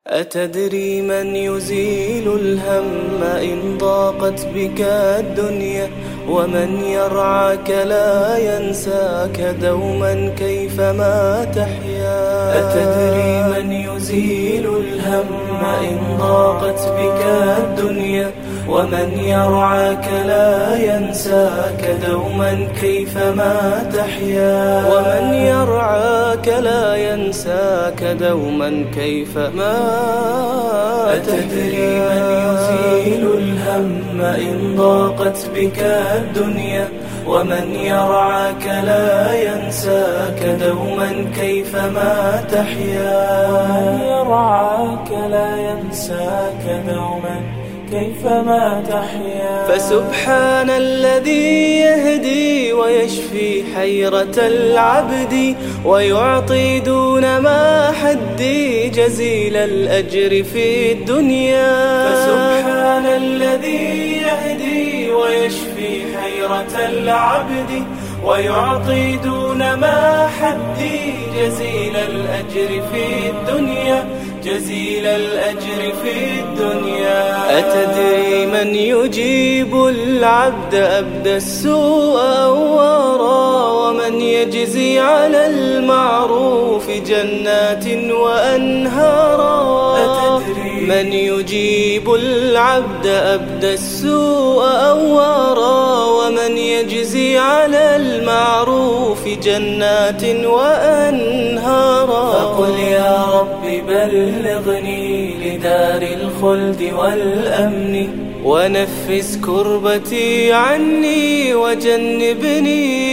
أتدري من يزيل الهم إن ضاقت بك الدنيا، ومن يرعاك لا ينساك دوما كيفما تحيا. أتدري من يزيل الهم إن ضاقت بك الدنيا، ومن يرعاك لا ينساك دوما كيفما تحيا. ومن يرعاك لا ينساك دوما كيفما. أتدري من يزيل الهم إن ضاقت بك الدنيا، ومن يرعاك لا ينساك دوما كيفما تحيا. ومن يرعاك لا ينساك دوما كيفما تحيا. فسبحان الذي يهدي ويشفي حيرة العبد، ويعطي دون ما حدي جزيل الأجر في الدنيا. فسبحان الذي يهدي ويشفي حيرة العبد، ويعطي دون ما حدي جزيل الأجر في الدنيا، جزيل الأجر في الدنيا. أتدري من يجيب العبد أبدى السوء أوارا، ومن يجزي على المعروف جنات وأنهارا. من يجيب العبد أبدى السوء أوارا، ومن يجزي على المعروف جنات وأنهارا. فقل يا رب بلغني لدار الخلد والأمن، ونفس كربتي عني وجنبني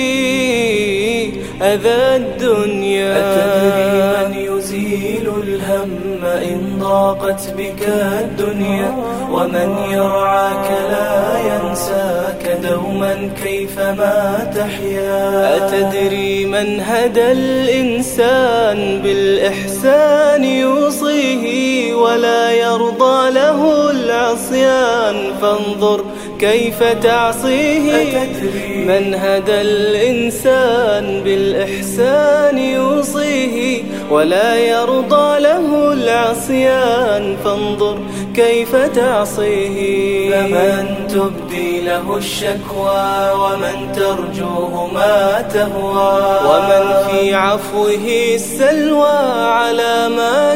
أذى الدنيا. أتدري من يزيل الهم إن ضاقت بك الدنيا، ومن يرعاك لا ينساك دوما كيفما تحيا. أتدري من هدى الإنسان بالإحسان يوصيه، ولا يرضى له العصيان فانظر كيف تعصيه. من هدى الإنسان بالإحسان يوصيه، ولا يرضى له العصيان فانظر كيف تعصيه. فمن تبدي له الشكوى، ومن ترجوه ما تهوى، ومن في عفوه السلوى على ما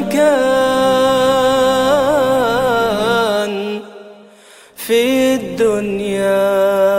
كان في الدنيا.